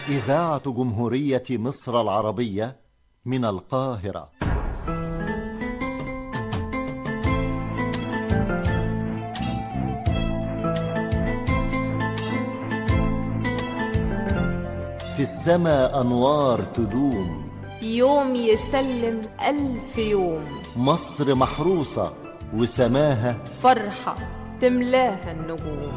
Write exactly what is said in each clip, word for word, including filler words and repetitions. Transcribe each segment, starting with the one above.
إذاعة جمهورية مصر العربية من القاهرة. في السماء أنوار تدوم، يوم يسلم ألف يوم. مصر محروسة وسماها فرحة تملاها النجوم.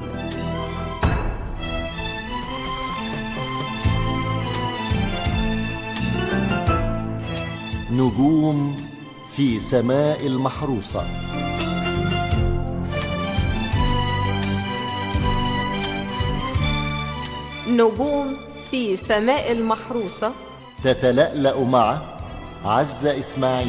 نجوم في سماء المحروسة. نجوم في سماء المحروسة تتلألأ مع عزة إسماعيل.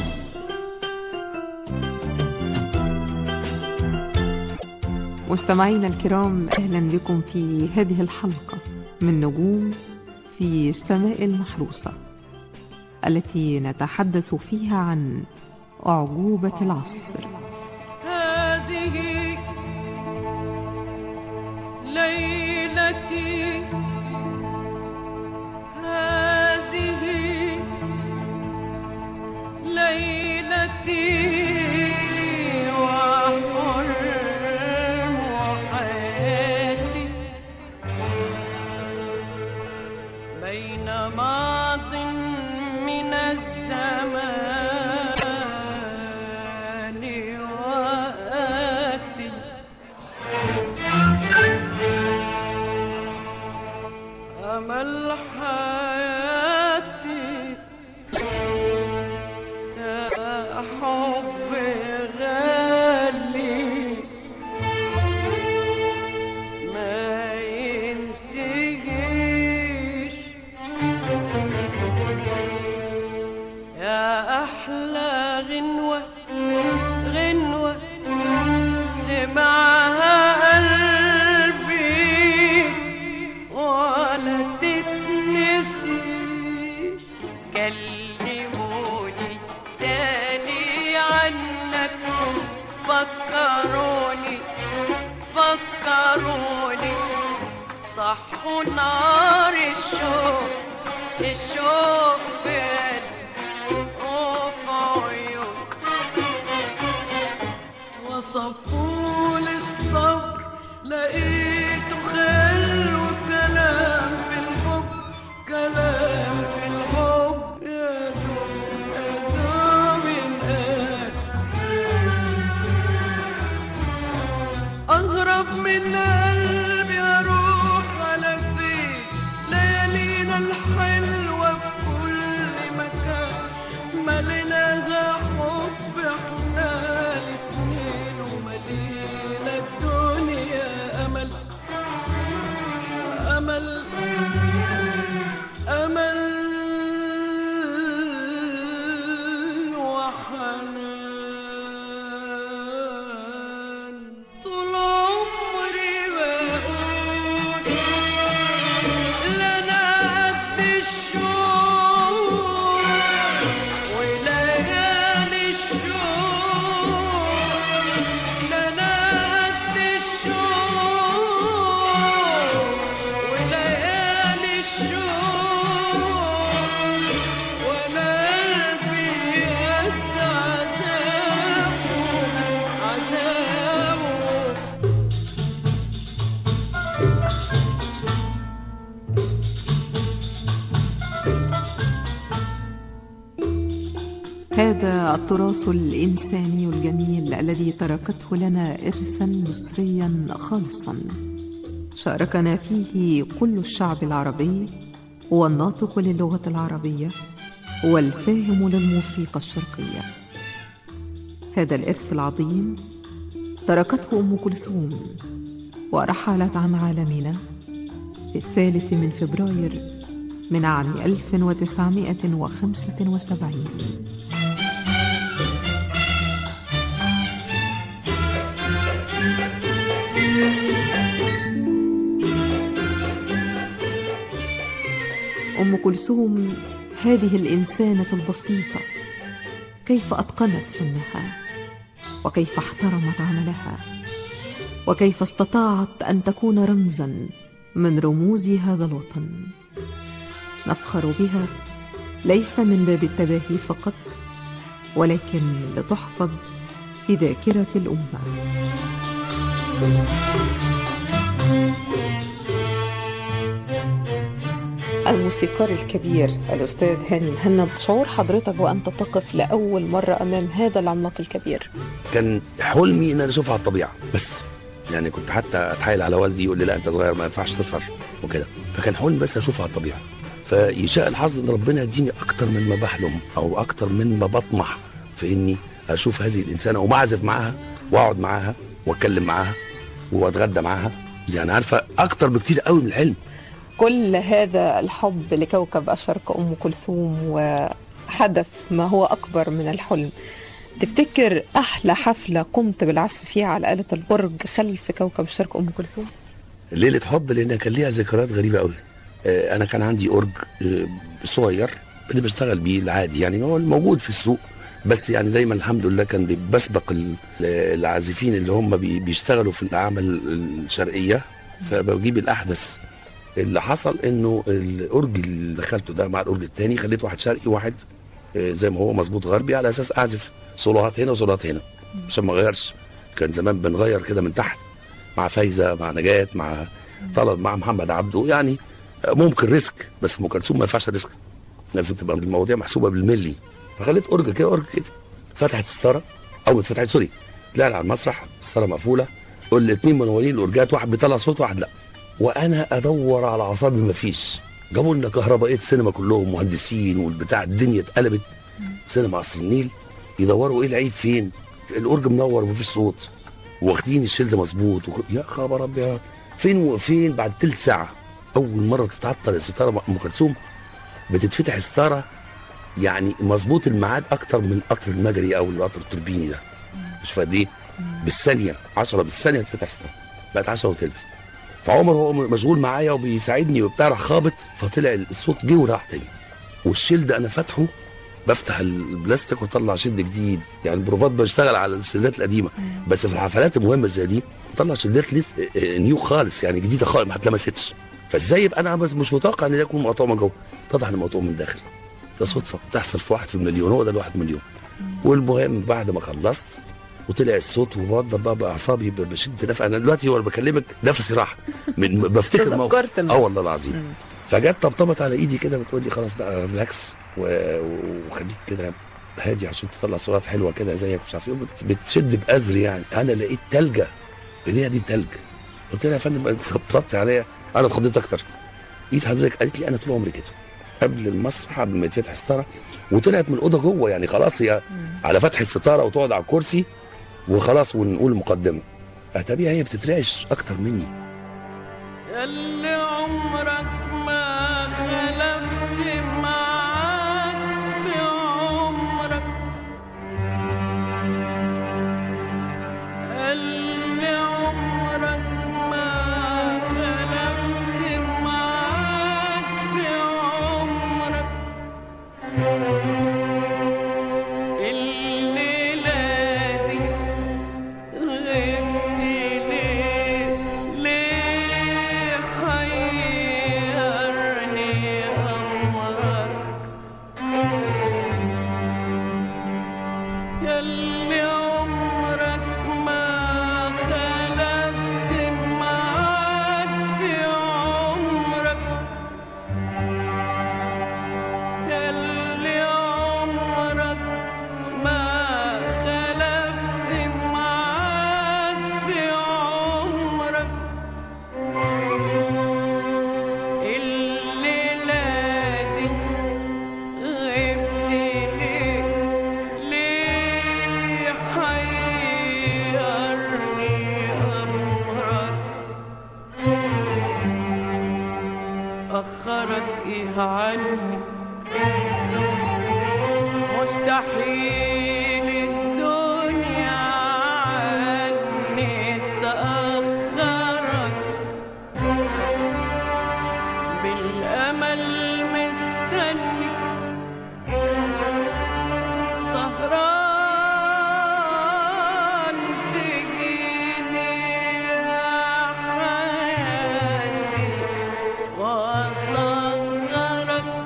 مستمعينا الكرام، أهلا بكم في هذه الحلقة من نجوم في سماء المحروسة، التي نتحدث فيها عن أعجوبة العصر. هذه ليلتي، هذه ليلتي وحلم حياتي بين ماض من الزمان وآتي. أمل حياتي يا حب غالي ما ينتهيش، يا أحلى غنوة غنوة سمعها قلبي ولا تتنسيش. كلموني تاني عنك، فكروني فكروني صحوا نار الشوق، الشوق في وصفوا للصبر لقيته خلو كلام في الحب، كلام في الحب يا دوب يا دوب ينقال. أغرب من قلبي أروح على فين، ليالينا الحلوة في كل مكان مليناها حب احنا الاتنين، وملينا الدنيا أمل أمل أمل وحنان. طول عمري بقول لنا قد الشوق وليالي الشوق، لنا قد الشوق وليالي الشوق، ولا قلبي قد عذابه عذابه. هذا التراث الإنساني الجميل الذي تركته لنا إرثا مصريا خالصا، شاركنا فيه كل الشعب العربي والناطق للغة العربية والفاهم للموسيقى الشرقية. هذا الإرث العظيم تركته أم كلثوم ورحلت عن عالمنا في الثالث من فبراير من عام ألف وتسعمائة وخمسة وسبعين. أم كلثوم هذه الإنسانة البسيطة، كيف أتقنت فنها وكيف احترمت عملها وكيف استطاعت أن تكون رمزا من رموز هذا الوطن. نفخر بها ليس من باب التباهي فقط، ولكن لتحفظ في ذاكرة الأمة. الموسيقار الكبير الأستاذ هاني مهنا، شعور حضرتك وأنت تقف لأول مرة أمام هذا العملاق الكبير؟ كان حلمي ان انا اشوفها على الطبيعه بس، يعني كنت حتى اتحايل على والدي يقول لي لا انت صغير ما ينفعش تسهر وكده، فكان حلمي بس اشوفها على الطبيعه. فيشاء الحظ ان ربنا يديني اكتر من ما بحلم او اكتر من ما بطمح في اني اشوف هذه الانسانه ومعزف معاها واقعد معاها واتكلم معاها واتغدى معاها، يعني عارفه اكتر بكتير قوي من الحلم. كل هذا الحب لكوكب الشرق أم كلثوم وحدث ما هو أكبر من الحلم، تفتكر أحلى حفلة قمت بالعزف فيها على آلة الأورج خلف كوكب الشرق أم كلثوم؟ ليلة حب، لأن كان ليها ذكريات غريبة قوي. أنا كان عندي أورج صغير اللي بشتغل بيه العادي، يعني هو الموجود في السوق، بس يعني دايما الحمد لله كان بسبق العازفين اللي هم بيشتغلوا في الأعمال الشرقية، فبجيب الأحدث. اللي حصل انه الاورج اللي دخلته ده مع الاورج الثاني خليت واحد شرقي وواحد زي ما هو مظبوط غربي، على اساس اعزف صولوهات هنا وصولوهات هنا عشان ما اغيرش. كان زمان بنغير كده من تحت مع فايزه مع نجاة مع طلب مع محمد عبده، يعني ممكن ريسك، بس ام كلثوم ما ينفعش ريسك، لازم تبقى المواضيع محسوبه بالملي. فخليت اورج كده اورج كده، فتحت الستاره او ما اتفتحت سوري، طلعنا على المسرح الستاره مقفوله، الاثنين منورين الاورجات، واحد بيطلع صوت واحد لا، وانا ادور على اعصابي مفيش. جابوا لنا كهربائيه سينما كلهم مهندسين والبتاع، الدنيا اتقلبت سينما عصر النيل، يدوروا ايه العيب فين، الاورج منور ومفيش صوت، واخدين الشيلد مظبوط وك... يا خبر ابيض، فين وفين بعد تلت ساعه اول مره تتعطل الستاره. ام كلثوم بتتفتح الستاره يعني مظبوط الميعاد اكتر من القطر المجري او القطر التوربيني ده، مش فاهم ايه، بالثانيه عشرة بالثانيه تفتح الستاره، بقت عشرة وتلت. فعمر هو مشغول معايا وبيساعدني وبتاع، راح خابط فطلع الصوت جه وراح تاني. والشيلد انا فاتحه، بفتح البلاستيك وطلع شيلد جديد، يعني البروفات بشتغل على الشيلدات القديمه، بس في الحفلات المهمه زي دي طلع شيلدات لسه نيو خالص، يعني جديده خالص ما اتلمستش. فازاي يبقى انا مش متوقع ان ده يكون مقطوع من جوه، اتضح انه مقطوع من داخل. ده صدفه بتحصل في واحد في المليون، هو ده الواحد مليون. والمهم بعد ما خلصت وطلع الصوت وبفضل بقى باعصابي بشد نفس، انا دلوقتي وانا بكلمك نفسي راح من بفتكر موقف اه والله العظيم. فجت طبطبت على ايدي كده بتقول لي خلاص بقى ريلاكس وخليك كده هادي عشان تطلع صورات حلوه كده زيك مش عارف ايه، بتشد بأزر يعني. انا لقيت تلجه، ايديها دي تلج. قلت لها يا فندم انت طبطبت عليا، انا اتخضيت اكتر. ايد حضرتك؟ قالت لي انا طول عمري كده، قبل المسرح قبل ما يتفتح الستاره، وطلعت من الاوضه جوه، يعني خلاص هي على فتح الستاره وتقعد على الكرسي وخلاص ونقول المقدمه. اتابيها هي بتترعش اكتر مني. ياللي عمرك ما خلفت معاك في عمرك، ياللي عمرك ما خلفت معاك في عمرك، الليلة دي غبت ليه ليه حيرني أمرك، ياللي عمرك ما خلفت معاك في عمرك، ياللي عمرك ما خلفت معاك في عمرك، الليلة دي غبت ليه ليه حيرني أمرك، أخرك إيه عني مستحيل الدنيا عني تأخرك، بالأمل مستني سهران تجيني يا حياتي وأصغرك،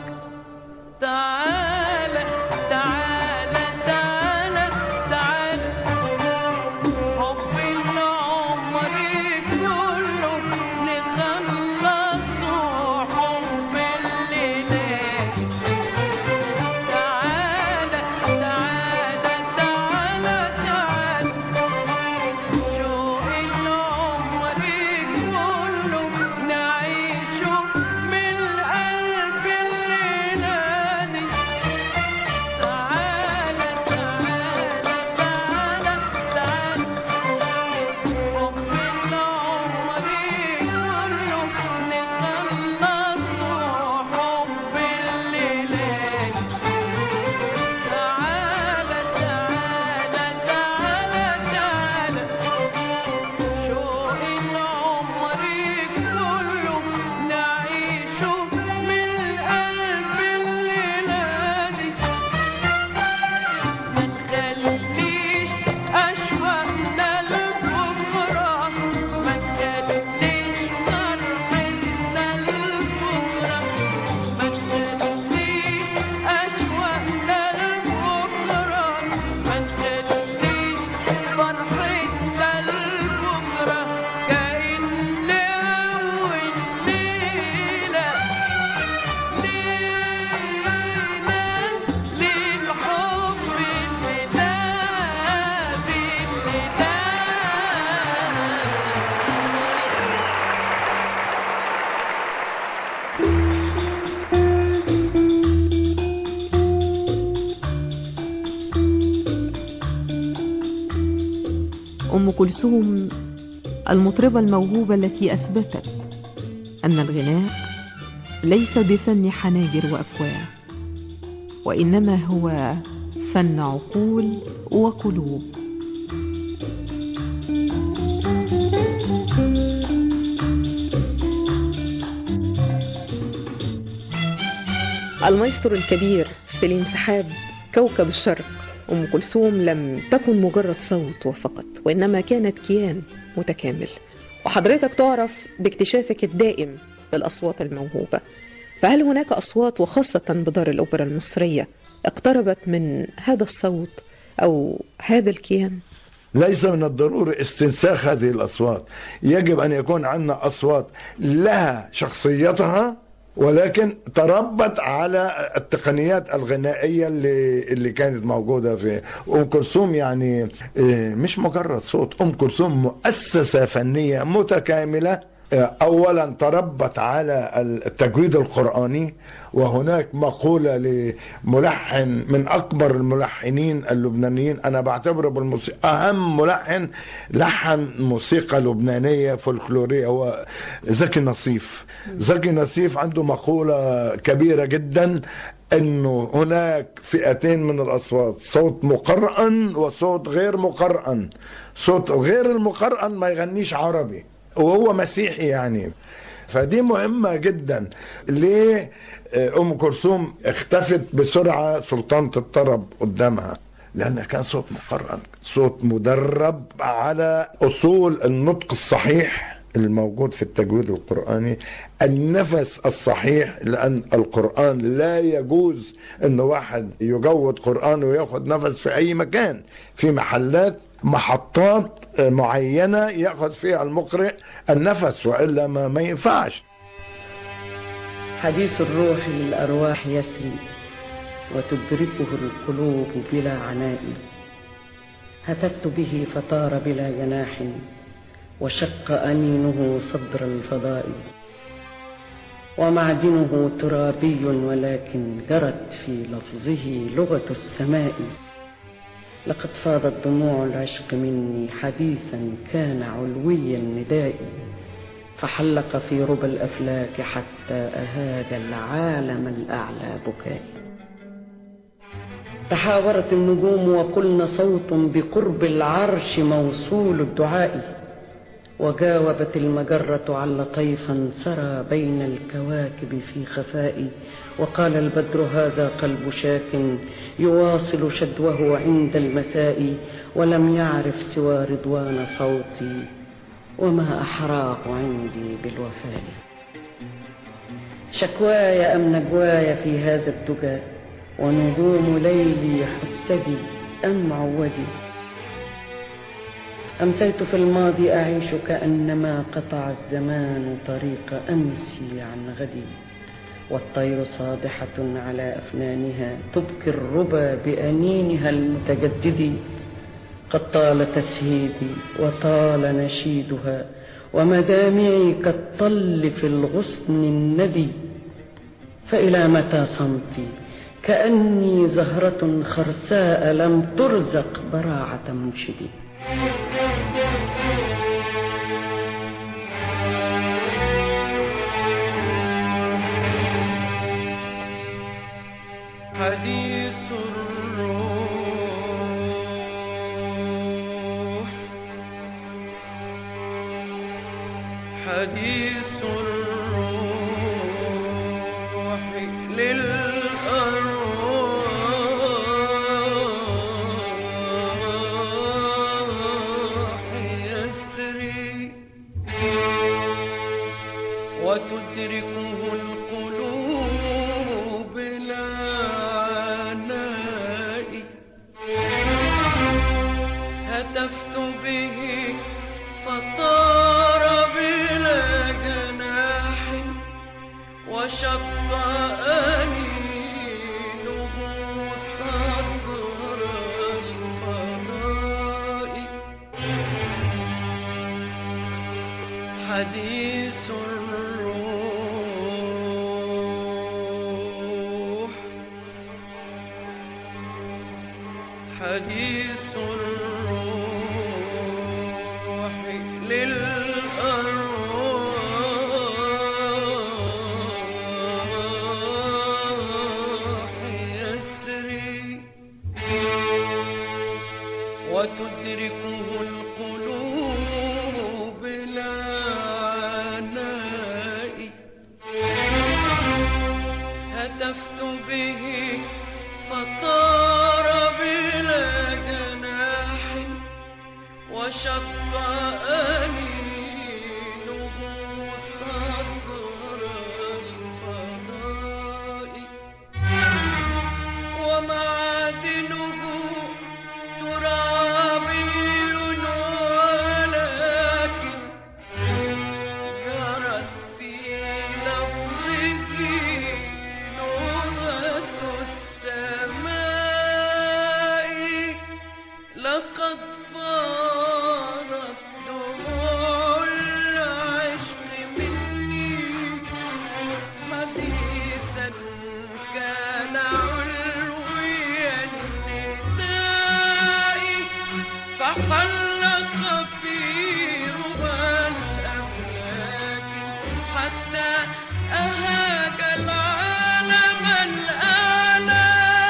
كلثوم المطربة الموهوبة التي أثبتت أن الغناء ليس بفن حناجر وأفواه، وإنما هو فن عقول وقلوب. المايسترو الكبير سليم سحاب، كوكب الشرق. أم كلثوم لم تكن مجرد صوت وفقط، وإنما كانت كيان متكامل، وحضرتك تعرف باكتشافك الدائم للأصوات الموهوبة. فهل هناك أصوات، وخاصة بدار الأوبرا المصرية، اقتربت من هذا الصوت أو هذا الكيان؟ ليس من الضروري استنساخ هذه الأصوات، يجب أن يكون عندنا أصوات لها شخصيتها، ولكن تربت على التقنيات الغنائية اللي, اللي كانت موجودة في أم كلثوم. يعني مش مجرد صوت، أم كلثوم مؤسسة فنية متكاملة. أولا تربت على التجويد القرآني، وهناك مقولة لملحن من أكبر الملحنين اللبنانيين، أنا بعتبره بالموسيقى أهم ملحن لحن موسيقى لبنانية فولكلورية، هو زكي نصيف. زكي نصيف عنده مقولة كبيرة جدا، انه هناك فئتين من الاصوات، صوت مقرأن وصوت غير مقرأن. صوت غير المقرأن ما يغنيش عربي، وهو مسيحي يعني. فدي مهمة جدا. ليه أم كلثوم اختفت بسرعة سلطانة الطرب قدامها؟ لأنها كان صوت مقرأن، صوت مدرب على أصول النطق الصحيح الموجود في التجويد القرآني، النفس الصحيح، لأن القرآن لا يجوز أن واحد يجود قرآن ويأخذ نفس في أي مكان، في محلات محطات معينة يأخذ فيها المقرئ النفس، وإلا ما, ما ينفعش. حديث الروح للأرواح يسري وتدركه القلوب بلا عناء، هتفت به فطار بلا جناح وشق أنينه صدر الفضاء، ومعدنه ترابي ولكن جرت في لفظه لغة السماء. لقد فاضت دموع العشق مني حديثا كان علوي النداء، فحلق في ربى الأفلاك حتى أهاج العالم الأعلى بكائي. تحاورت النجوم وقلن صوت بقرب العرش موصول الدعاء، وجاوبت المجرة على طيفا سرى بين الكواكب في خفاء، وقال البدر هذا قلب شاك يواصل شدوه عند المساء، ولم يعرف سوى رضوان صوتي وما أحراه عندي بالوفاء. شكواي أم نجواي في هذا الدجى، ونجوم ليلي حسدي أم عودي. أمسيت في الماضي أعيش كأنما قطع الزمان طريق أمسي عن غدي، والطير صادحة على أفنانها تبكي الربا بأنينها المتجدد. قد طال تسهيدي وطال نشيدها، ومدامعي كالطل في الغصن الندي. فإلى متى صمتي كأني زهرة خرساء لم ترزق براعة منشدي. حديث الروح حديث الروح للأرواح يسري وتدركه القلوب لا عناء. هتفت به فطار بلا جناح وشق أنينه صدر الفضاء. حديث الروح حديث الروح وتدركه القلوب لا عناء. هتفت به فطار بلا جناح وشق أنينه صدر الفضاء. ومعادنه ترابي ولكن جرت في لفظه لغة السماء. لقد فاضت دموع العشق مني مديسا كان علوي النداء. فحلق في ربى الأملاك حتى أهاج العالم الأعلى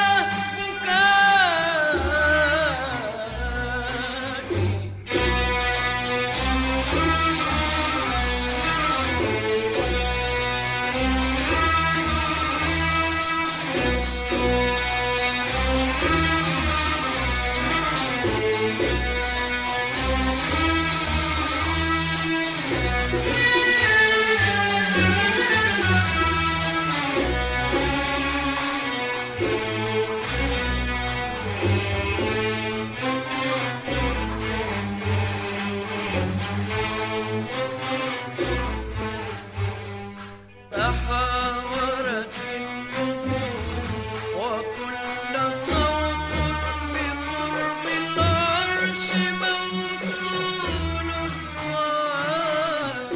تحاورت النجوم وكل صوت بقرب العرش موصول الضوء.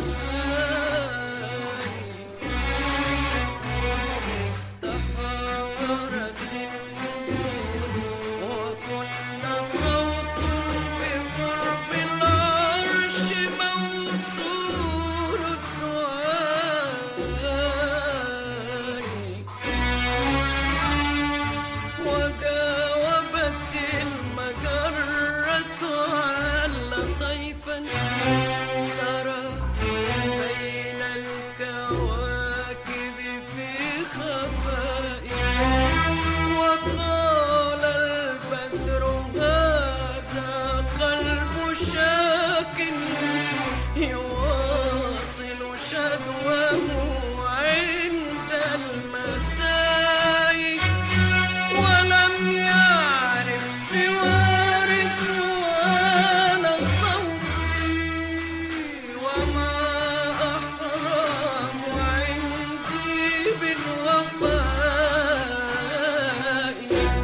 تحاورت النجوم وكل صوت بقرب العرش موصول وجاوبت المجرة على طيفا سرى بين الكواكب في خفاء. وقال البدر هذا قلب شاك يواصل شدوه عند المساء. ولم يعرف سوى رضوان صوتي وما أحرام عندي بالوفاء.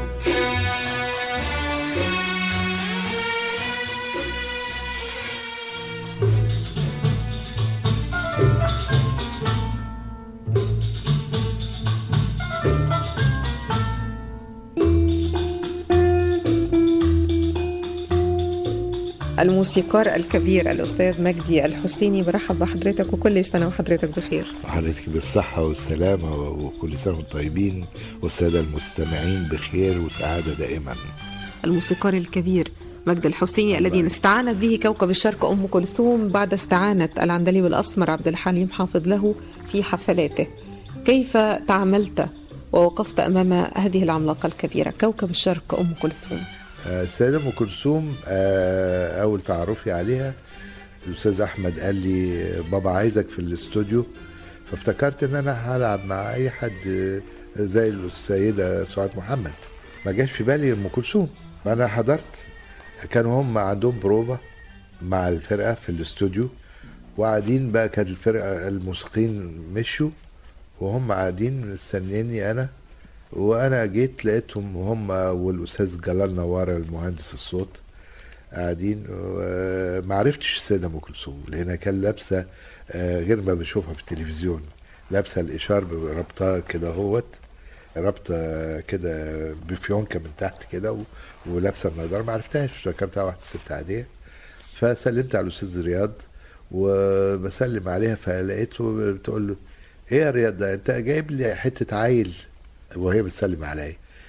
الموسيقار الكبير الأستاذ مجدي الحسيني، برحب بحضرتك وكل سنة وحضرتك بخير. وحضرتك بالصحة والسلامة وكل سنة وانتم طيبين، والسادة المستمعين بخير وسعادة دائما. الموسيقار الكبير مجدي الحسيني الذي استعانت به كوكب الشرق أم كلثوم بعد استعانة العندليب الأسمر عبد الحليم حافظ له في حفلاته. كيف تعاملت ووقفت أمام هذه العملاقة الكبيرة كوكب الشرق أم كلثوم؟ السيدة أم كلثوم أول تعرفي عليها الأستاذ أحمد قال لي بابا عايزك في الاستوديو، فافتكرت إن أنا هلعب مع أي حد زي السيدة سعاد محمد، ما جاش في بالي أم كلثوم. فأنا حضرت، كانوا هم عندهم بروفا مع الفرقة في الاستوديو وقاعدين بقى، كانت الفرقة الموسيقيين مشوا وهم قاعدين مستنيني أنا، وانا جيت لقيتهم هم والاستاذ جلال نوار المهندس الصوت قاعدين. ما عرفتش السيده ام كلثوم لانها كان لابسه غير ما بشوفها في التلفزيون، لابسه الاشار بربطها كده اهوت، ربطه كده بفيونكه من تحت كده، ولابسه النضاره. ما عرفتهاش، فكرتها واحده ست عاديه. فسلمت على الاستاذ رياض وبسلم عليها، فلقيته بتقول له ايه يا رياض ده انت جايب لي حته عيل، وهي بتسلم عليا.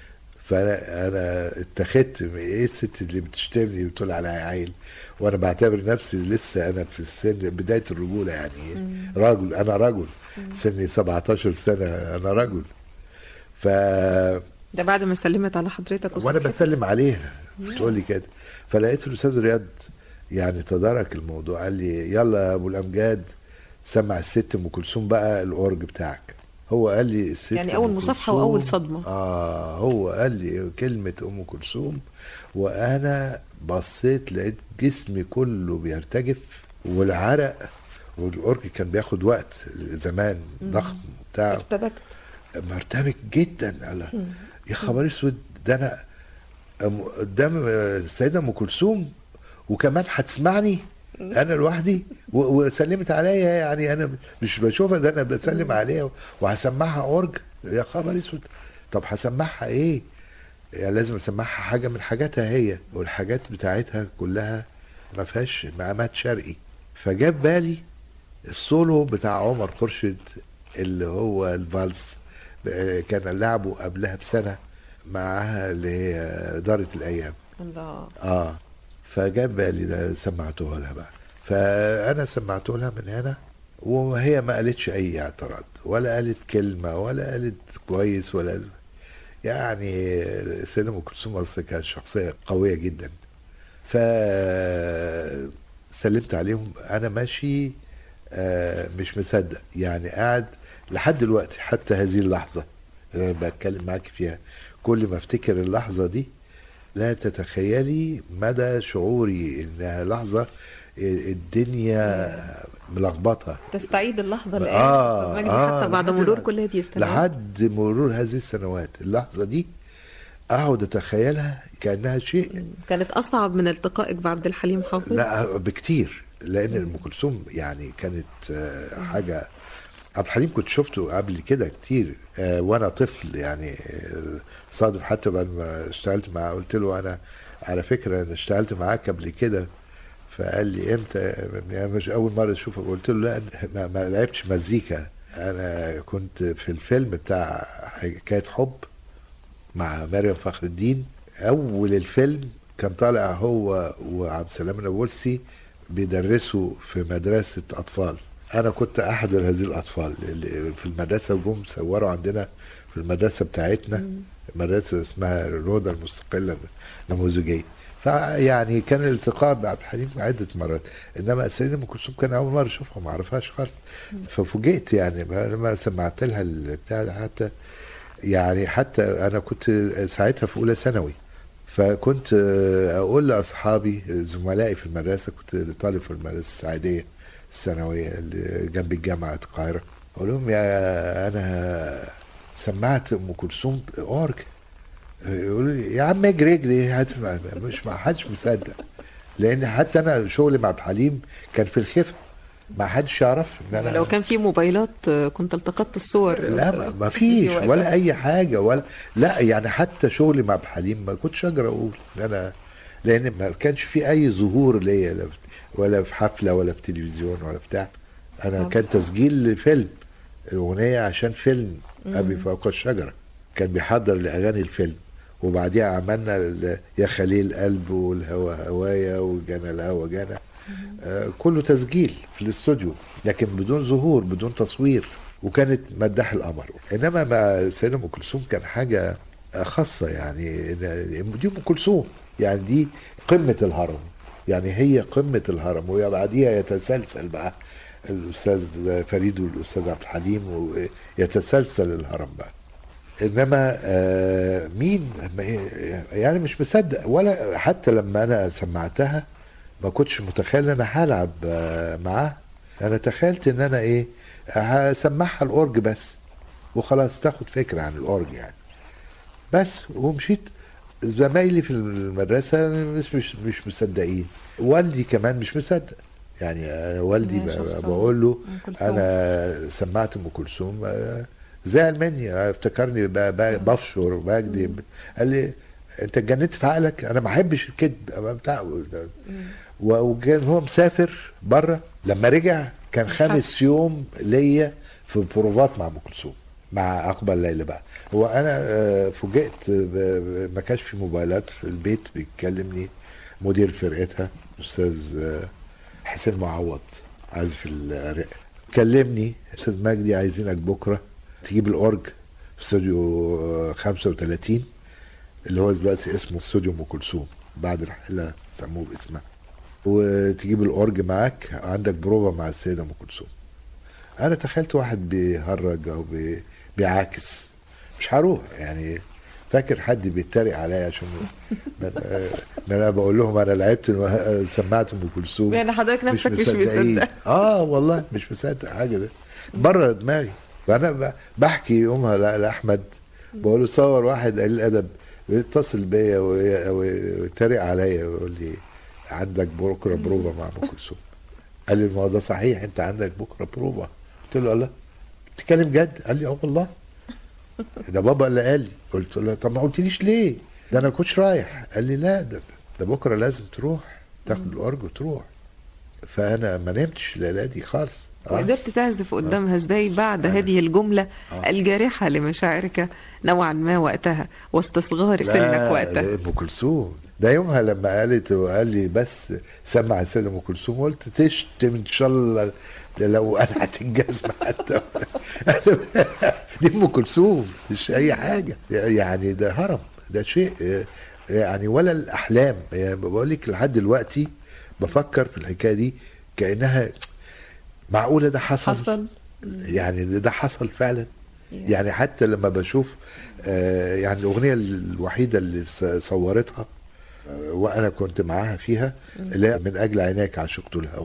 فانا انا اتخذت ايه الست اللي بتشتمني وتقول على عيل، وانا بعتبر نفسي لسه انا في السن بدايه الرجوله يعني. مم. راجل، انا رجل، مم. سني سبعتاشر سنه، انا رجل. ف ده بعد ما سلمت على حضرتك وانا بسلم عليها بتقول لي كده، فلقيت الاستاذ رياض يعني تدارك الموضوع، قال لي يلا يا ابو الامجاد سمع الست ام كلثوم بقى الاورج بتاعك. هو قال لي الست يعني اول أم مصافحه كلثوم. واول صدمه. اه هو قال لي كلمه ام كلثوم، وانا بصيت لقيت جسمي كله بيرتجف والعرق، والاورج كان بياخد وقت زمان ضخم بتاع، ارتبكت مرتبك جدا. على مم. يا خبر اسود، ده انا أم- قدام السيده ام كلثوم وكمان هتسمعني انا لوحدي و- وسلمت عليا، يعني انا مش بشوفها، ده انا بسلم عليها وهسمعها اورج. يا خبر اسود، طب هسمعها ايه؟ يعني لازم اسمعها حاجه من حاجاتها هي، والحاجات بتاعتها كلها ما فيهاش مقامات شرقي. فجاب بالي السولو بتاع عمر خورشيد اللي هو الفالس، آه، كان لعبه قبلها بسنه معاها اللي هي دارت الايام. الله. اه فجاب بالي ده سمعته لها بقى، فانا سمعته لها من هنا، وهي ما قالتش اي اعتراض ولا قالت كلمه ولا قالت كويس ولا يعني. السيده ام كلثوم اصلا كانت شخصيه قويه جدا. ف سلمت عليهم انا ماشي آه، مش مصدق، يعني قاعد لحد دلوقتي حتى هذه اللحظه اللي انا بتكلم معاك فيها، كل ما افتكر اللحظه دي لا تتخيلي مدى شعوري انها لحظه الدنيا ملخبطه. تستعيد اللحظه الان آه، أستاذ مجدي، آه، حتى بعد لحد- مرور كل هذه السنوات. لحد مرور هذه السنوات اللحظه دي اقعد اتخيلها كانها شيء. كانت اصعب من التقائك بعبد الحليم حافظ. لا بكتير، لان ام كلثوم يعني كانت آه، حاجه. عبد الحليم كنت شفته قبل كده كتير آه، وانا طفل يعني. آه، صادف حتى بعد ما اشتغلت معاه قلت له انا على فكره انا اشتغلت معاك قبل كده، فقال لي امتى؟ يعني مش اول مره اشوفك. قلت له لا ما, ما لعبتش مزيكا، انا كنت في الفيلم بتاع حكايه حب مع مريم فخر الدين. اول الفيلم كان طالع هو وعبد السلام النابلسي بيدرسوا في مدرسه اطفال، انا كنت احد هذه الاطفال اللي في المدرسه، وجم صوروا عندنا في المدرسه بتاعتنا، مدرسه اسمها الروضه المستقله النموذجيه. فيعني كان الالتقاء بعبد الحليم عده مرات، انما السيده ام كلثوم كان اول مره اشوفها ما اعرفهاش خالص. ففوجئت يعني لما سمعت لها البتاع ده، حتى يعني حتى انا كنت ساعتها في اولى ثانوي، فكنت اقول لاصحابي زملائي في المدرسه، كنت طالب في المدرسه السعيديه الثانويه اللي جنب الجامعه القاهره، اقول لهم يا انا سمعت ام كلثوم اورج. يقولوا لي يا عم اجري اجري هتسمع. مش ما حدش مصدق، لان حتى انا شغلي مع عبد الحليم كان في الخفه، ما حدش يعرف ان انا لو كان في موبايلات كنت التقطت الصور. لا ما- ما فيش ولا اي حاجه ولا لا. يعني حتى شغلي مع عبد الحليم ما كنتش اقدر اقول ان انا، لان ما كانش في اي ظهور ليا لا في- ولا في حفله ولا في تلفزيون ولا بتاع. انا كان تسجيل لفيلم الاغنيه عشان فيلم ابي فوق الشجره، كان بيحضر لاغاني الفيلم، وبعديها عملنا ال- يا خليل قلب والهوى هوايا وجانا الهوى جانا، آه كله تسجيل في الاستوديو لكن بدون ظهور بدون تصوير. وكانت مداح القمر. انما مع السيده ام كلثوم كان حاجه خاصه، يعني إن- دي ام كلثوم، يعني دي قمه الهرم، يعني هي قمه الهرم، وبعديها يتسلسل بقى الاستاذ فريد والاستاذ عبد الحليم ويتسلسل الهرم بقى. انما آه مين يعني مش مصدق، ولا حتى لما انا سمعتها ما كنتش متخيل ان انا هلعب آه معاها. انا تخيلت ان انا ايه هسمعها الاورج بس وخلاص، تاخد فكره عن الاورج يعني بس. ومشيت. زمايلي في المدرسه مش مش مش مصدقين، والدي كمان مش مصدق يعني. آه والدي ب- بقول له انا سمعت ام كلثوم، آه زعل مني، افتكرني ب- ب- بفشر وبكذب. قال لي انت اتجننت في عقلك، انا ما احبش الكذب أما بتاع. و- وكان هو مسافر بره، لما رجع كان خامس يوم ليا في بروفات مع ام كلثوم. مع اقبل ليلى بقى. هو انا آه، فوجئت ب- ب- ما كانش في موبايلات في البيت، بيكلمني مدير فرقتها استاذ آه، حسين معوض عازف الرق، كلمني استاذ مجدي عايزينك بكره تجيب الاورج في استوديو آه، خمسة وثلاثين اللي هو دلوقتي اسمه استوديو ام كلثوم، بعد الحلقه سموه باسمها، وتجيب الاورج معاك، عندك بروفا مع السيده ام كلثوم. انا تخيلت واحد بيهرج او بي- بيعاكس، مش هروح يعني. فاكر حد بيتريق عليا عشان ما ما انا بقول لهم انا لعبت الم- سمعت ام كلثوم، يعني حضرتك نفسك مش مصدقين. مصدق. اه والله مش مصدق حاجه، ده بره دماغي. فانا ب- بحكي يومها ل- لاحمد، بقول له صور واحد قليل الادب بيتصل بيا وي- ويتريق عليا ويقول لي عندك بكره بروفا مع ام كلثوم. قال لي ما هو ده صحيح، انت عندك بكره بروفا. قلت له الله بتتكلم جد؟ قال لي اه والله ده بابا اللي قال لي. قلت له طب ما قلتليش ليه؟ ده انا كنتش رايح. قال لي لا ده ده بكره لازم تروح تاخد الارج وتروح. فانا ما نمتش الليله دي خالص. آه. وقدرت تعزف قدامها ازاي بعد هذه الجملة آه. الجارحة لمشاعرك نوعا ما وقتها واستصغار سنك لا، وقتها؟ ام كلثوم ده يومها لما قالت وقال لي بس سمع السيده ام كلثوم، قلت تشتم ان شاء الله لو قلعت الجزمه حتى. دي ام كلثوم مش اي حاجه يعني، ده هرم، ده شيء يعني ولا الاحلام. يعني بقول لك لحد دلوقتي بفكر في الحكايه دي كانها معقوله ده حصل, حصل يعني ده, ده حصل فعلا. يعني حتى لما بشوف آه، يعني الأغنية الوحيدة اللي ص- صورتها آه، وأنا كنت معاها فيها اللي هي من أجل عينيك عشقت الهوى،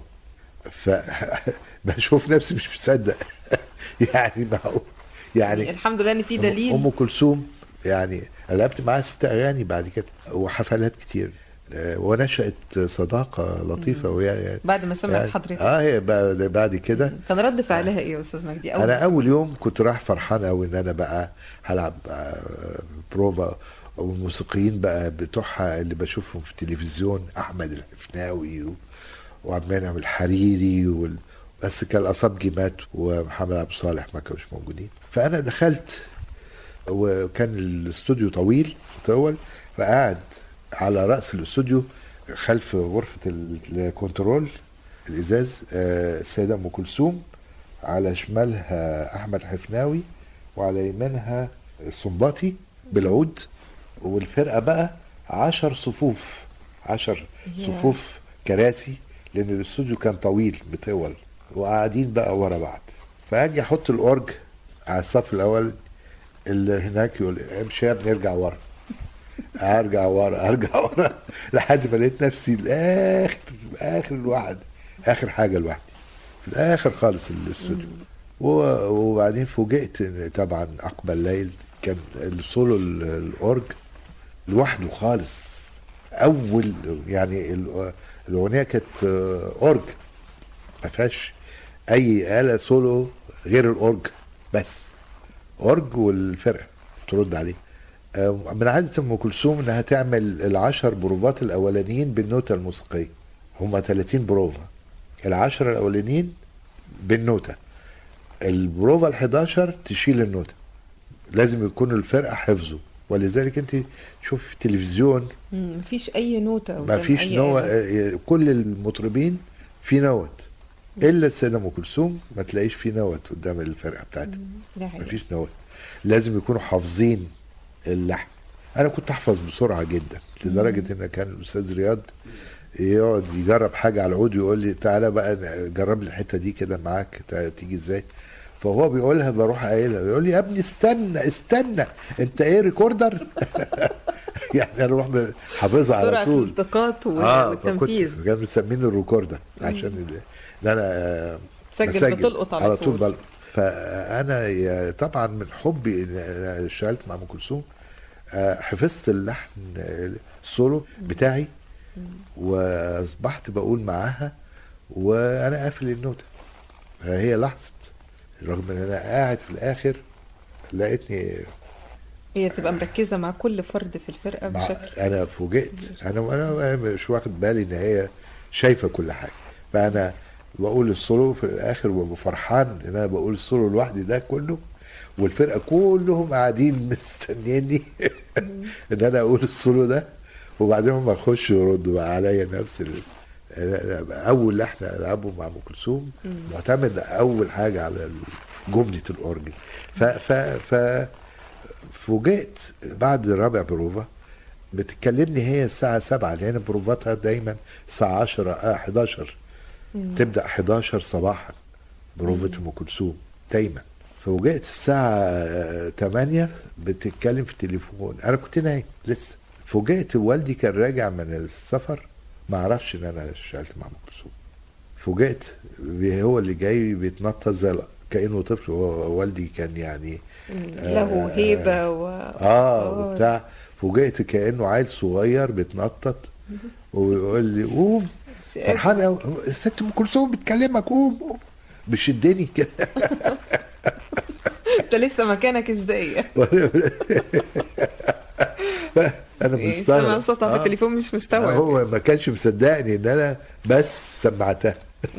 فبشوف نفسي مش مصدق. يعني معقول يعني يعني الحمد لله ان في أم دليل. كلثوم يعني لعبت معاها ست أغاني بعد كده وحفلات كتير، آه، ونشأت صداقة لطيفة ويعني بعد ما سمعت يعني حضرتك اه هي بعد بعد كده. كان رد فعلها ايه يا استاذ مجدي؟ انا ما اول يوم كنت رايح فرحان قوي ان انا بقى هلعب آه، بروفا، والموسيقيين بقى بتوعها اللي بشوفهم في التلفزيون احمد الحفناوي و- وعبد المنعم الحريري وال... بس كان الاصابجي مات ومحمد عبد الصالح ما كانوش موجودين. فانا دخلت وكان الاستوديو طويل مطول، فقعد على راس الاستوديو خلف غرفه ال- الكنترول الازاز آه، السيده ام كلثوم، على شمالها احمد حفناوي، وعلى يمينها السنباطي بالعود، والفرقه بقى عشر صفوف عشر صفوف كراسي، لان الاستوديو كان طويل مطول، وقاعدين بقى ورا بعض. فاجي احط الاورج على الصف الاول، اللي هناك يقول امشي يا ابني ارجع ورا، ارجع ورا ارجع ورا لحد ما لقيت نفسي الاخر اخر الواحد، اخر حاجه لوحدي في الاخر خالص الاستوديو. و- وبعدين فوجئت ان طبعا اقبل ليل كان السولو ال- الاورج لوحده خالص. اول يعني ال- الاغنيه كانت آه، اورج ما فيهاش اي آلة سولو غير الاورج بس، اورج والفرقه ترد عليه. آه، من عادة ام كلثوم انها تعمل العشر بروفات الاولانيين بالنوتة الموسيقية، هما ثلاثين بروفا، العشرة الاولانيين بالنوتة، البروفا الحداشر تشيل النوتة، لازم يكون الفرقة حفظه. ولذلك انت شوف في التلفزيون مم، مفيش اي نوتة ما فيش أي نوع، آلة. آه، كل المطربين في نوت الا السيدة ام كلثوم ما تلاقيش في نوت قدام الفرقة بتاعتها، ده حقيقي. مفيش نوت، لازم يكونوا حافظين اللحن. انا كنت احفظ بسرعه جدا لدرجه ان كان الاستاذ رياض يقعد يجرب حاجه على العود ويقول لي تعالى بقى جرب لي الحته دي كده معاك تع- تيجي ازاي. فهو بيقولها بروح قايلها، يقول لي يا ابني استنى استنى انت ايه ريكوردر؟ يعني انا اروح حافظها على سرعة طول. الالتقاط وال- اه والتنفيذ. فكنت كانوا مسميني الريكوردر عشان ال- ان انا آه، تسجل بسجل بتلقط على على طول طول. بلقط. فانا يا- طبعا من حبي ان أنا اشتغلت مع ام كلثوم آه، حفظت اللحن آه، السولو بتاعي، واصبحت بقول معاها وانا قافل النوتة. هي لاحظت رغم ان انا قاعد في الاخر لقيتني هي تبقى مركزة مع كل فرد في الفرقة مع بشكل. انا فوجئت، انا انا مش واخد بالي ان هي شايفه كل حاجه. فانا بقول السولو في الاخر وببقى فرحان ان انا بقول السولو لوحدي ده كله، والفرقه كلهم قاعدين مستنيني ان انا اقول السولو ده، وبعدين هم يخشوا يردوا بقى عليا نفس ال... اول لحن العبه مع ام كلثوم معتمد اول حاجه على جمله الاورجل. ف ف ف فوجئت بعد رابع بروفا بتكلمني هي الساعه سبعة، لان بروفاتها دايما الساعه عشرة اه حداشر، تبدا حداشر صباحا بروفة ام كلثوم دايما. فوجئت الساعه تمانية بتتكلم في التليفون، انا كنت نايم لسه. فوجئت والدي كان راجع من السفر، ما عرفش ان انا اشتغلت مع ام كلثوم. فوجئت هو اللي جاي بيتنطط زي كانه طفل، والدي كان يعني له هيبه و اه وبتاع. فوجئت كانه عيل صغير بيتنطط ويقول لي قوم فرحان قوي، الست ام كلثوم بتكلمك، قوم قوم، بيشدني كده. انت لسه مكانك ازاي؟ انا مستغرب، سمع صوتها في التليفون مش مستوعب. هو ما كانش مصدقني ان انا بس سمعتها.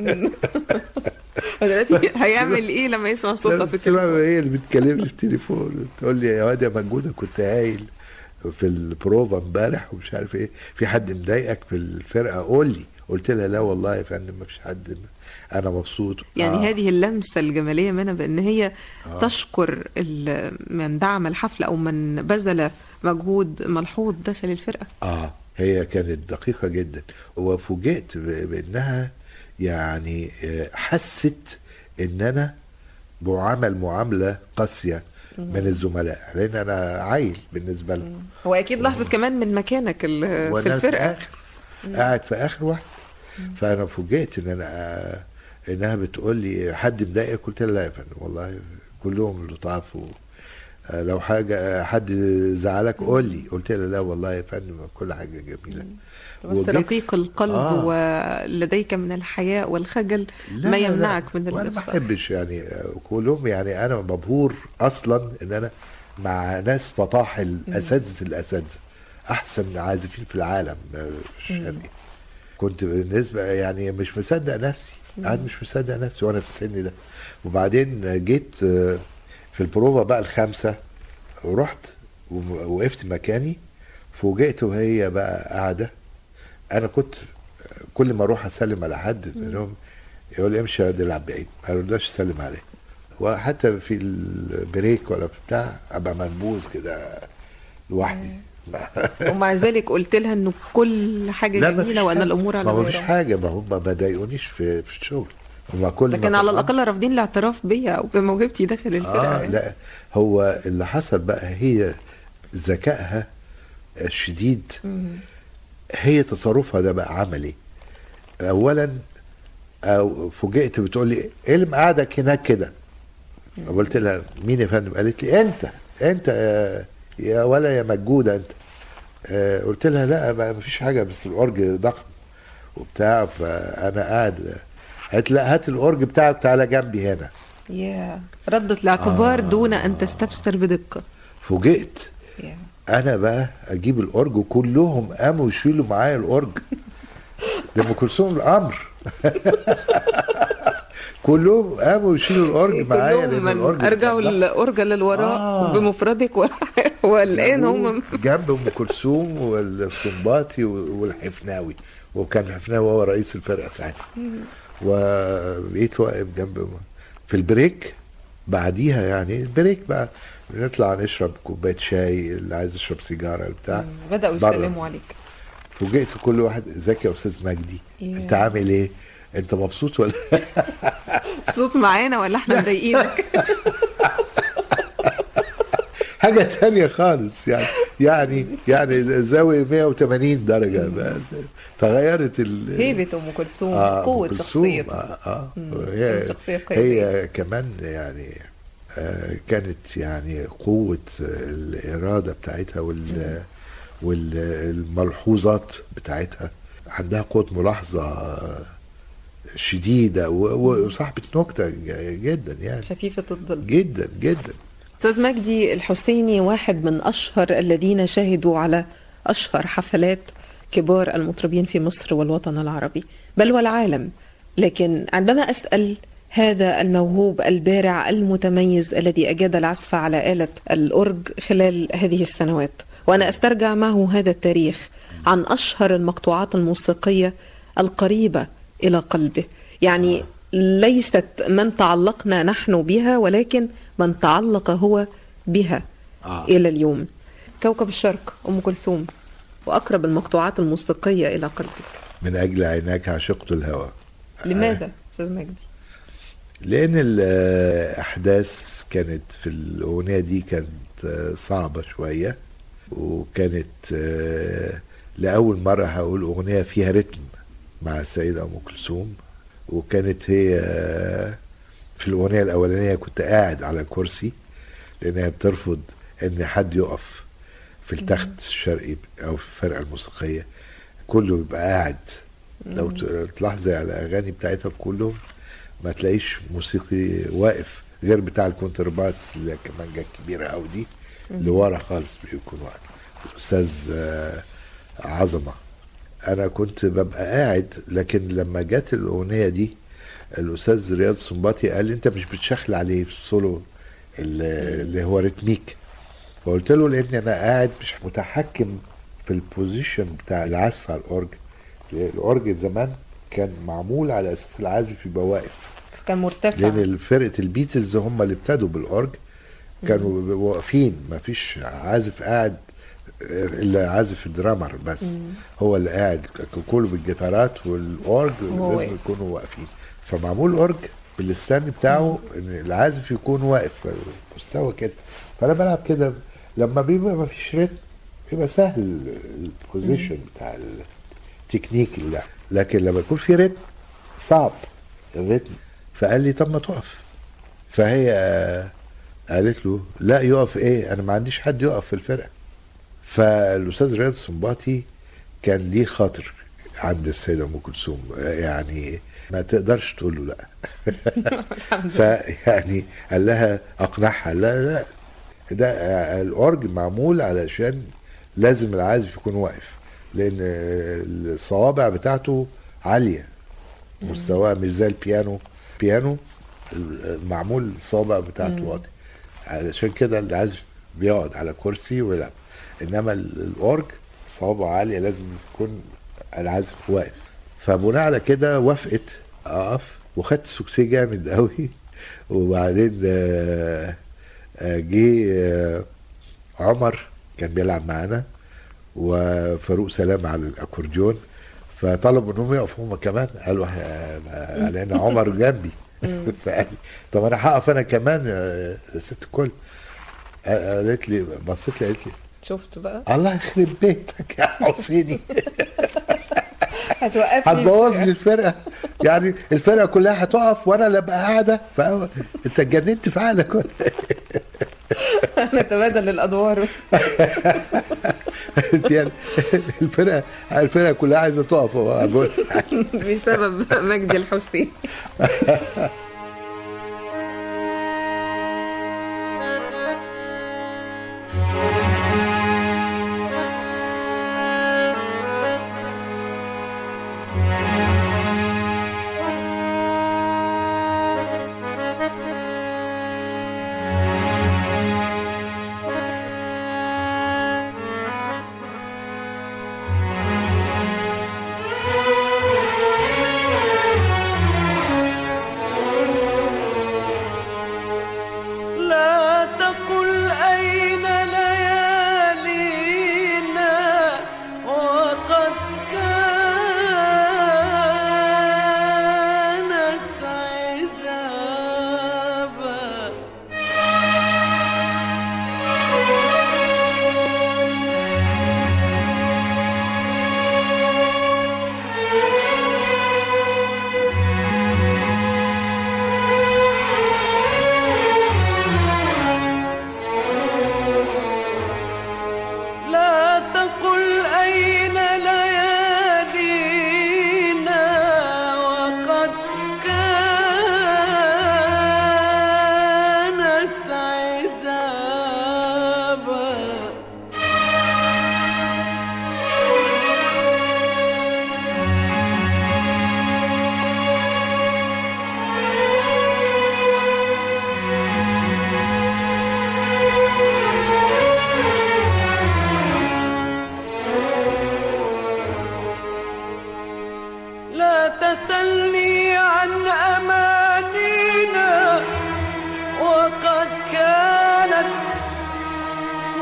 دلوقتي هيعمل ايه لما يسمع صوتها في التليفون؟ هي اللي بتكلمني في التليفون تقول لي يا واد يا مجهودة كنت هايل في البروفا امبارح ومش عارف ايه، في حد مضايقك في الفرقه قول لي. قلت لها لا والله يا فندم ما فيش حد، انا مبسوط. يعني آه. هذه اللمسه الجماليه منها بان هي آه. تشكر من دعم الحفله او من بذل مجهود ملحوظ داخل الفرقه. اه هي كانت دقيقه جدا، وفوجئت بانها يعني حست ان انا بعمل معامله قاسيه من الزملاء، لان انا عيل بالنسبه لهم. هو اكيد لاحظت كمان من مكانك في الفرقه، في قاعد في اخر واحد. فانا فوجئت ان انا انها بتقول لي حد مضايقك؟ قلت لها لا يا فندم والله كلهم لطاف، لو حاجه حد زعلك قول لي. قلت لها لا والله يا فندم كل حاجه جميله. بس رقيق القلب آه. ولديك من الحياء والخجل ما يمنعك لا. من وانا ما احبش يعني كلهم، يعني انا مبهور اصلا ان انا مع ناس فطاحل اساتذه الاساتذه احسن عازفين في العالم الشرقي. كنت بالنسبه يعني مش مصدق نفسي، قاعد مش مصدق نفسي وانا في السن ده. وبعدين جيت في البروفا بقى الخامسه، ورحت ووقفت مكاني، فوجئت وهي بقى قاعده. انا كنت كل ما اروح اسلم على حد منهم يقول لي امشي يا واد العب بعيد، ما رضاش اسلم عليه. وحتى في البريك ولا بتاع ابقى منبوذ كده لوحدي. ومع ذلك قلت لها انه كل حاجه جميله وان الامور على ما فيش حاجه، ما هم ما ضايقونيش في في الشغل، هم كل لكن على الاقل رافضين الاعتراف بيا او بموهبتي داخل الفرقه. آه يعني. لا هو اللي حصل بقى هي ذكائها الشديد، هي تصرفها ده بقى عملي. اولا او فوجئت بتقول لي ايه اللي مقعدك هناك كده؟ قلت لها مين يا فندم؟ قالت لي انت انت يا, يا ولا يا مجوده انت. آه قلت لها لا ما فيش حاجه بس الاورج ضخم وبتاع. فانا قاعد، قالت لا هات الاورج بتاعك تعالى جنبي هنا. يا ردت الاعتبار آه. دون ان تستفسر بدقه. فوجئت yeah. انا بقى اجيب الاورج وكلهم قاموا يشيلوا معايا الاورج. ده ام كلثوم الامر. كلهم قاموا يشيلوا الاورج معايا، لان الاورج ارجعوا الاورج للوراء آه. بمفردك والان هم جنب ام كلثوم والسنباطي والحفناوي، وكان الحفناوي هو رئيس الفرقه ساعتها. وبقيت واقف جنب في البريك بعديها، يعني البريك بقى نطلع نشرب كوبايه شاي، اللي عايز يشرب سيجاره بتاع بداوا يسلموا عليك. فوجئت كل واحد ازيك يا استاذ مجدي، yeah. انت عامل ايه؟ انت مبسوط ولا مبسوط معانا ولا احنا مضايقينك؟ حاجه تانية خالص يعني يعني يعني زاويه مية وتمانين درجه تغيرت ال... هيبه ام كلثوم، آه قوه شخصيتها. اه, آه. هي, هي كمان يعني آه كانت يعني قوه الاراده بتاعتها وال والملحوظات بتاعتها، عندها قوه ملاحظه شديده وصاحبه نكته جدا، يعني خفيفه الظل جدا جدا. استاذ مجدي الحسيني واحد من اشهر الذين شهدوا على اشهر حفلات كبار المطربين في مصر والوطن العربي بل والعالم. لكن عندما اسال هذا الموهوب البارع المتميز الذي أجاد العزف على آلة الأورج خلال هذه السنوات. وأنا أسترجع معه هذا التاريخ عن أشهر المقطوعات الموسيقية القريبة إلى قلبه، يعني ليست من تعلقنا نحن بها ولكن من تعلق هو بها آه. إلى اليوم. كوكب الشرق أم كلثوم، وأقرب المقطوعات الموسيقية إلى قلبك. من أجل عيناك عشقت الهوى. لماذا أستاذ مجدي؟ لأن الأحداث كانت في الأغنية دي كانت صعبة شوية، وكانت لأول مرة هقول أغنية فيها رتم مع السيدة أم كلثوم. وكانت هي في الأغنية الأولانية كنت قاعد على كرسي، لأنها بترفض أن حد يقف في التخت الشرقي أو في الفرقة الموسيقية، كله بيبقى قاعد. لو تلاحظي على الأغاني بتاعتها كلهم ما تلاقيش موسيقي واقف غير بتاع الكونترباس اللي الكمانجة الكبيرة أو دي اللي ورا خالص بيكون واقف. الأستاذ عظمة. أنا كنت ببقى قاعد، لكن لما جت الأغنية دي الأستاذ رياض السنباطي قال لي أنت مش بتشخل عليه في السولو اللي هو ريتميك. فقلت له لأني أنا قاعد مش متحكم في البوزيشن بتاع العزف على الأورج. الأورج زمان كان معمول على أساس العازف يبقى واقف، كان مرتفع، لأن فرقة البيتلز هم اللي ابتدوا بالأورج كانوا واقفين، ما فيش عازف قاعد الا عازف الدرامر بس مم. هو اللي قاعد، كله بالجيتارات والاورج لازم يكونوا واقفين. فمعمول اورج بالستاند بتاعه ان العازف يكون واقف مستوى كده. فانا بلعب كده لما بيبقى ما فيش ريتم بيبقى سهل البوزيشن بتاع التكنيك اللعب، لكن لما يكون في ريتم صعب الريتم. فقال لي طب ما تقف. فهي قالت له لا يقف ايه، انا ما عنديش حد يقف في الفرقه. فالاستاذ رياض السنباطي كان ليه خاطر عند السيده ام كلثوم، يعني ما تقدرش تقول له لا. فيعني قال لها اقنعها، لا لا ده الاورج معمول علشان لازم العازف يكون واقف، لان الصوابع بتاعته عاليه مستواه مش زي البيانو. بيانو معمول الصوابع بتاعته واطي، علشان كده العازف بيقعد على كرسي ويلعب. انما الاورج صوابعه عاليه لازم يكون العازف واقف. فبناء على كده وافقت اقف، وخدت سوكسي جامد قوي. وبعدين جه عمر كان بيلعب معانا وفاروق سلام على الاكورديون، فطلبوا انهم يقفوا هم كمان. قالوا لان عمر جنبي. فقال طب انا هقف انا كمان يا ست الكل. قالت لي بصيت لي قالت لي شفت بقى الله يخرب بيتك يا حسيني. هتوقفني هتبوظ لي الفرقه، يعني الفرقه كلها هتقف وانا اللي ابقى قاعده. فانت اتجننت في عقلك. نتبادل الادوار. يعني الفرقه الفرقه كلها عايزه تقف بسبب مجدي الحسين.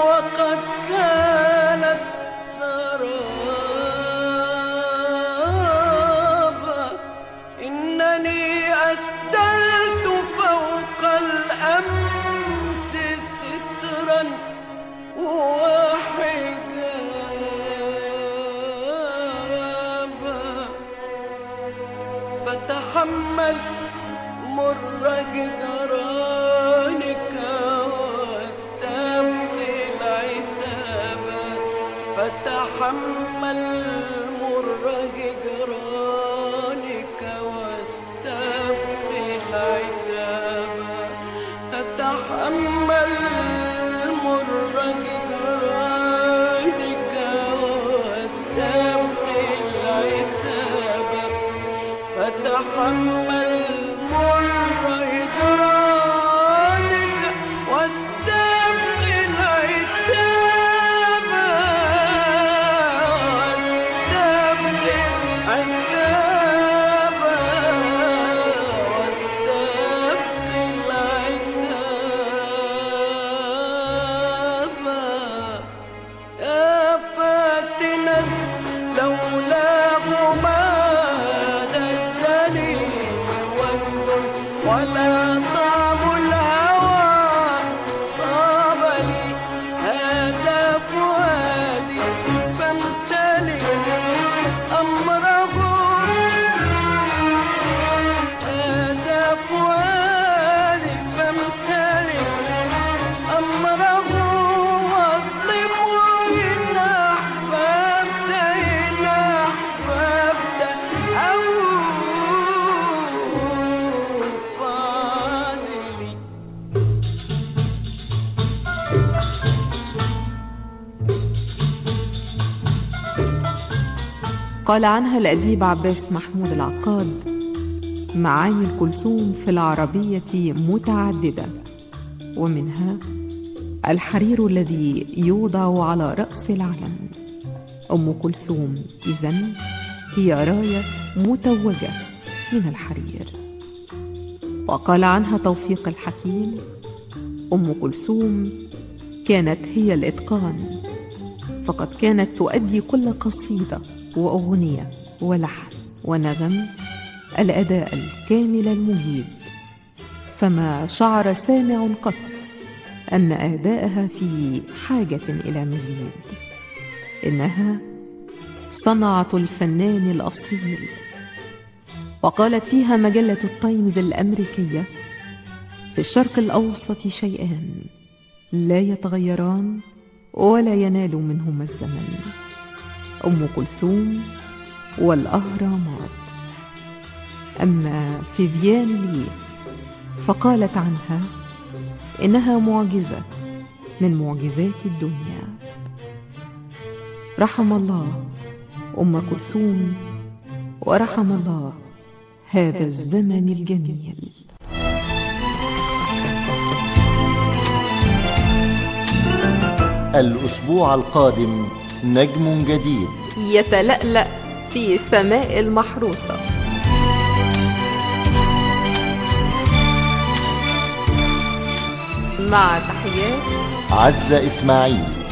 وقد كانت سرابا. إنني أسدلت فوق الأمس سترا وحجابا. فتحمل مر جدرانك واستبقي العتابا. فتحمل مر جدرانك واستبقي العتابا. فتحمل مر جدرانك واستبقي العتابا. فتحمل مر جدرانك واستبقي العتابا. واستبقي العتابا. واستبقي العتابا. يا فاتنا لولاه ما دلني وجد ولا طعم الهوى طاب لي. هذا فؤادي فامتلئ أمره. هذا فؤادي فامتلئ أمره. واظلم إن أحببت إن أحببت أو فاضلي. قال عنها الأديب عباس محمود العقاد: معاني الكلثوم في العربية متعددة، ومنها الحرير الذي يوضع على رأس العلم. أم كلثوم إذن هي راية متوجة من الحرير. وقال عنها توفيق الحكيم: أم كلثوم كانت هي الإتقان، فقد كانت تؤدي كل قصيدة وأغنية ولحن ونغم الأداء الكامل المجيد، فما شعر سامع قط أن أداءها في حاجة إلى مزيد. إنها صنعة الفنان الأصيل. وقالت فيها مجلة التايمز الأمريكية: في الشرق الأوسط شيئان لا يتغيران ولا ينال منهما الزمن: أم كلثوم والأهرامات. أما فيفيان لي فقالت عنها إنها معجزة من معجزات الدنيا. رحم الله أم كلثوم ورحم الله هذا الزمن الجميل. الأسبوع القادم نجم جديد يتلألأ في سماء المحروسة. مع تحيات عزة إسماعيل.